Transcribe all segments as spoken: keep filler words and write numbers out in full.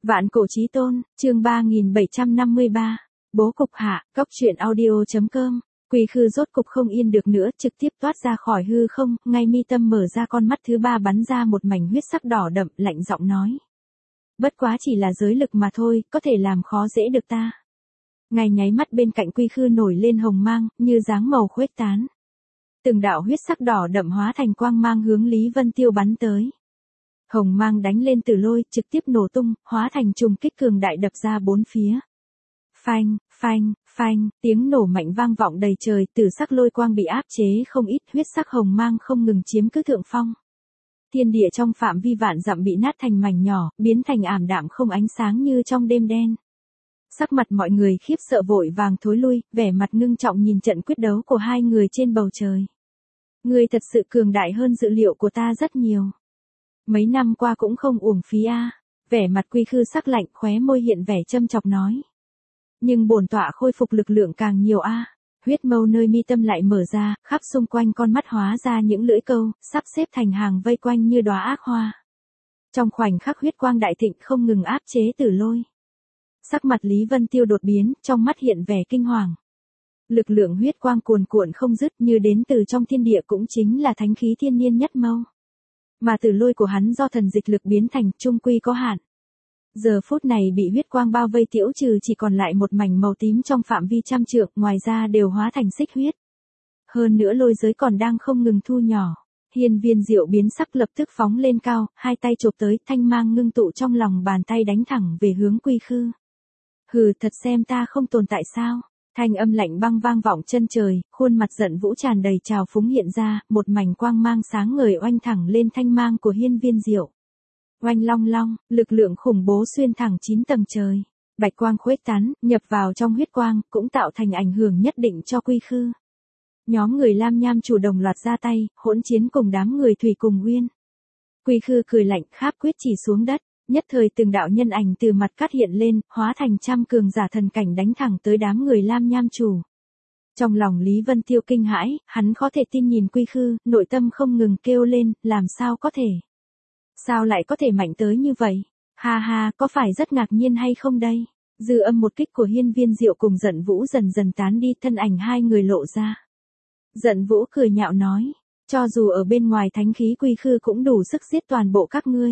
Vạn cổ chí tôn, chương ba nghìn bảy trăm năm mươi ba. Bố cục hạ, góc truyện audio.com. Quy Khư rốt cục không yên được nữa, trực tiếp toát ra khỏi hư không, ngay mi tâm mở ra con mắt thứ ba bắn ra một mảnh huyết sắc đỏ đậm, lạnh giọng nói. Bất quá chỉ là giới lực mà thôi, có thể làm khó dễ được ta. Ngay nháy mắt bên cạnh Quy Khư nổi lên hồng mang, như dáng màu khuếch tán. Từng đạo huyết sắc đỏ đậm hóa thành quang mang hướng Lý Vân Tiêu bắn tới. Hồng mang đánh lên tử lôi, trực tiếp nổ tung, hóa thành trùng kích cường đại đập ra bốn phía. Phanh, phanh, phanh, tiếng nổ mạnh vang vọng đầy trời, tử sắc lôi quang bị áp chế không ít, huyết sắc hồng mang không ngừng chiếm cứ thượng phong. Thiên địa trong phạm vi vạn dặm bị nát thành mảnh nhỏ, biến thành ảm đạm không ánh sáng như trong đêm đen. Sắc mặt mọi người khiếp sợ vội vàng thối lui, vẻ mặt ngưng trọng nhìn trận quyết đấu của hai người trên bầu trời. Ngươi thật sự cường đại hơn dự liệu của ta rất nhiều. Mấy năm qua cũng không uổng phí a. Vẻ mặt Quy Khư sắc lạnh, khóe môi hiện vẻ châm chọc nói. Nhưng bổn tọa khôi phục lực lượng càng nhiều a. Huyết mâu nơi mi tâm lại mở ra, khắp xung quanh con mắt hóa ra những lưỡi câu, sắp xếp thành hàng vây quanh như đóa ác hoa. Trong khoảnh khắc huyết quang đại thịnh không ngừng áp chế tử lôi. Sắc mặt Lý Vân Tiêu đột biến, trong mắt hiện vẻ kinh hoàng. Lực lượng huyết quang cuồn cuộn không dứt như đến từ trong thiên địa cũng chính là thánh khí thiên niên nhất mâu. Mà tử lôi của hắn do thần dịch lực biến thành, trung quy có hạn. Giờ phút này bị huyết quang bao vây tiễu trừ chỉ còn lại một mảnh màu tím trong phạm vi trăm trượng, ngoài ra đều hóa thành xích huyết. Hơn nữa lôi giới còn đang không ngừng thu nhỏ. Hiên Viên Diệu biến sắc lập tức phóng lên cao, hai tay chộp tới, thanh mang ngưng tụ trong lòng bàn tay đánh thẳng về hướng Quy Khư. Hừ, thật xem ta không tồn tại sao? Thanh âm lạnh băng vang vọng chân trời, khuôn mặt giận vũ tràn đầy trào phúng hiện ra, một mảnh quang mang sáng ngời oanh thẳng lên thanh mang của Hiên Viên Diệu. Oanh long long, lực lượng khủng bố xuyên thẳng chín tầng trời. Bạch quang khuếch tán, nhập vào trong huyết quang, cũng tạo thành ảnh hưởng nhất định cho Quy Khư. Nhóm người Lam Nham chủ đồng loạt ra tay, hỗn chiến cùng đám người Thủy cùng Nguyên. Quy Khư cười lạnh, kháp quyết chỉ xuống đất. Nhất thời từng đạo nhân ảnh từ mặt cắt hiện lên, hóa thành trăm cường giả thần cảnh đánh thẳng tới đám người Lam Nham chủ. Trong lòng Lý Vân Tiêu kinh hãi, hắn khó thể tin nhìn Quy Khư, nội tâm không ngừng kêu lên, làm sao có thể? Sao lại có thể mạnh tới như vậy? Ha ha, có phải rất ngạc nhiên hay không đây? Dư âm một kích của Hiên Viên Diệu cùng Giận Vũ dần dần tán đi, thân ảnh hai người lộ ra. Giận Vũ cười nhạo nói, cho dù ở bên ngoài thánh khí Quy Khư cũng đủ sức giết toàn bộ các ngươi.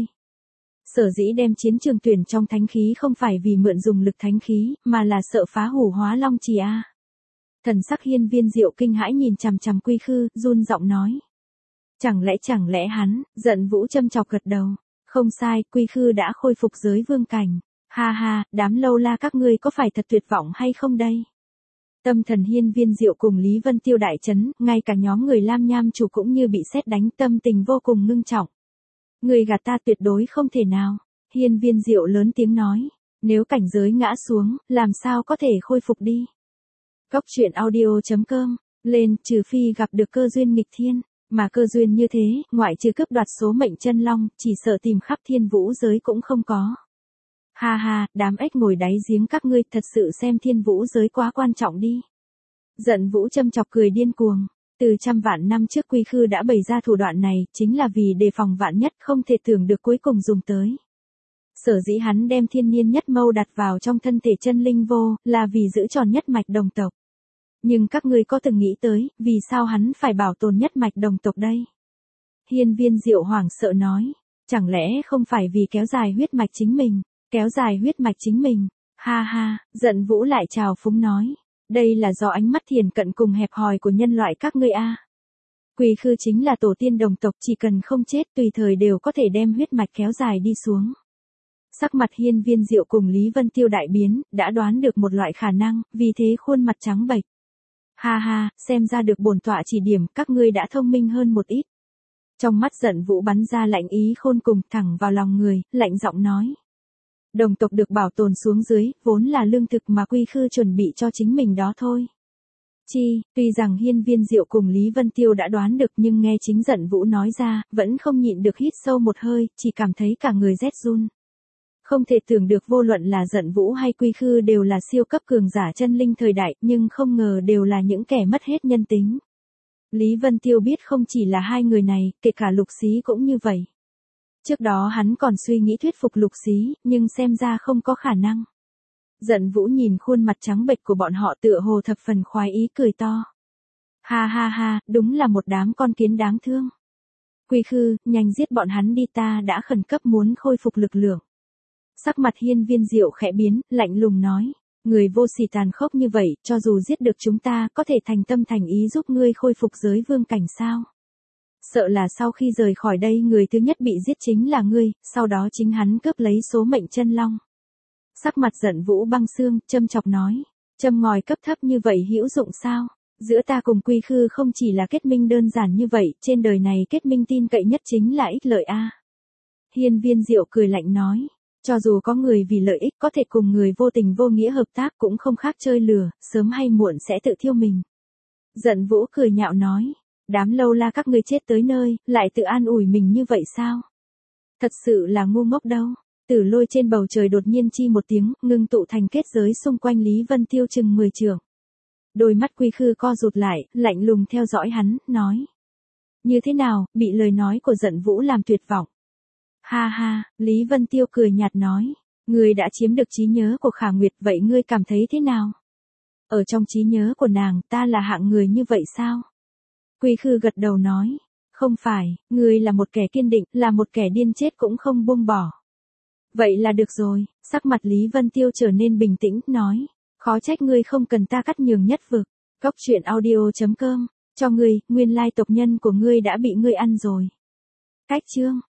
Sở dĩ đem chiến trường tuyển trong thánh khí không phải vì mượn dùng lực thánh khí, mà là sợ phá hủ hóa long trì a. Thần sắc Hiên Viên Diệu kinh hãi nhìn chằm chằm Quy Khư, run giọng nói. Chẳng lẽ chẳng lẽ hắn, Giận Vũ châm chọc gật đầu. Không sai, Quy Khư đã khôi phục giới vương cảnh. Ha ha, đám lâu la các ngươi có phải thật tuyệt vọng hay không đây? Tâm thần Hiên Viên Diệu cùng Lý Vân Tiêu đại chấn, ngay cả nhóm người Lam Nham chủ cũng như bị sét đánh, tâm tình vô cùng ngưng trọng. Người gạt ta tuyệt đối không thể nào. Hiên Viên Diệu lớn tiếng nói. Nếu cảnh giới ngã xuống, làm sao có thể khôi phục đi. Góc truyện audio.com. Lên, trừ phi gặp được cơ duyên nghịch thiên. Mà cơ duyên như thế, ngoại trừ cướp đoạt số mệnh chân long, chỉ sợ tìm khắp thiên vũ giới cũng không có. Ha ha, đám ếch ngồi đáy giếng các ngươi thật sự xem thiên vũ giới quá quan trọng đi. Giận Vũ châm chọc cười điên cuồng. Từ trăm vạn năm trước Quy Khư đã bày ra thủ đoạn này, chính là vì đề phòng vạn nhất, không thể tưởng được cuối cùng dùng tới. Sở dĩ hắn đem thiên niên nhất mâu đặt vào trong thân thể chân linh vô, là vì giữ tròn nhất mạch đồng tộc. Nhưng các ngươi có từng nghĩ tới, vì sao hắn phải bảo tồn nhất mạch đồng tộc đây? Hiên Viên Diệu hoảng sợ nói, chẳng lẽ không phải vì kéo dài huyết mạch chính mình, kéo dài huyết mạch chính mình, ha ha, Giận Vũ lại trào phúng nói. Đây là do ánh mắt thiền cận cùng hẹp hòi của nhân loại các ngươi a. Quy Khư chính là tổ tiên đồng tộc, chỉ cần không chết tùy thời đều có thể đem huyết mạch kéo dài đi xuống. Sắc mặt Hiên Viên Diệu cùng Lý Vân Tiêu đại biến, đã đoán được một loại khả năng, vì thế khuôn mặt trắng bệch. Ha ha, xem ra được bổn tọa chỉ điểm, các ngươi đã thông minh hơn một ít. Trong mắt Giận Vũ bắn ra lạnh ý khôn cùng, thẳng vào lòng người, lạnh giọng nói. Đồng tộc được bảo tồn xuống dưới, vốn là lương thực mà Quy Khư chuẩn bị cho chính mình đó thôi. Chi, tuy rằng Hiên Viên Diệu cùng Lý Vân Tiêu đã đoán được nhưng nghe chính Giận Vũ nói ra, vẫn không nhịn được hít sâu một hơi, chỉ cảm thấy cả người rét run. Không thể tưởng được vô luận là Giận Vũ hay Quy Khư đều là siêu cấp cường giả chân linh thời đại, nhưng không ngờ đều là những kẻ mất hết nhân tính. Lý Vân Tiêu biết không chỉ là hai người này, kể cả Lục Xí cũng như vậy. Trước đó hắn còn suy nghĩ thuyết phục Lục Xí, nhưng xem ra không có khả năng. Giận Vũ nhìn khuôn mặt trắng bệch của bọn họ tựa hồ thập phần khoái ý cười to. Ha ha ha, đúng là một đám con kiến đáng thương. Quy Khư, nhanh giết bọn hắn đi, ta đã khẩn cấp muốn khôi phục lực lượng. Sắc mặt Hiên Viên Diệu khẽ biến, lạnh lùng nói. Người vô sỉ tàn khốc như vậy, cho dù giết được chúng ta, có thể thành tâm thành ý giúp ngươi khôi phục giới vương cảnh sao? Sợ là sau khi rời khỏi đây người thứ nhất bị giết chính là ngươi, sau đó chính hắn cướp lấy số mệnh chân long. Sắc mặt Giận Vũ băng xương, châm chọc nói. Châm ngòi cấp thấp như vậy hữu dụng sao? Giữa ta cùng Quy Khư không chỉ là kết minh đơn giản như vậy, trên đời này kết minh tin cậy nhất chính là ích lợi a. Hiên Viên Diệu cười lạnh nói. Cho dù có người vì lợi ích có thể cùng người vô tình vô nghĩa hợp tác cũng không khác chơi lừa, sớm hay muộn sẽ tự thiêu mình. Giận Vũ cười nhạo nói. Đám lâu la các ngươi chết tới nơi, lại tự an ủi mình như vậy sao? Thật sự là ngu ngốc đâu. Tử lôi trên bầu trời đột nhiên chi một tiếng, ngưng tụ thành kết giới xung quanh Lý Vân Tiêu chừng mười trượng. Đôi mắt Quy Khư co rụt lại, lạnh lùng theo dõi hắn, nói. Như thế nào, bị lời nói của Giận Vũ làm tuyệt vọng. Ha ha, Lý Vân Tiêu cười nhạt nói. Ngươi đã chiếm được trí nhớ của Khả Nguyệt, vậy ngươi cảm thấy thế nào? Ở trong trí nhớ của nàng, ta là hạng người như vậy sao? Quy Khư gật đầu nói. Không phải, ngươi là một kẻ kiên định, là một kẻ điên chết cũng không buông bỏ. Vậy là được rồi, sắc mặt Lý Vân Tiêu trở nên bình tĩnh, nói. Khó trách ngươi không cần ta cắt nhường nhất vực. Góc truyện audio chấm com, cho ngươi, nguyên lai tộc nhân của ngươi đã bị ngươi ăn rồi. Cách chương.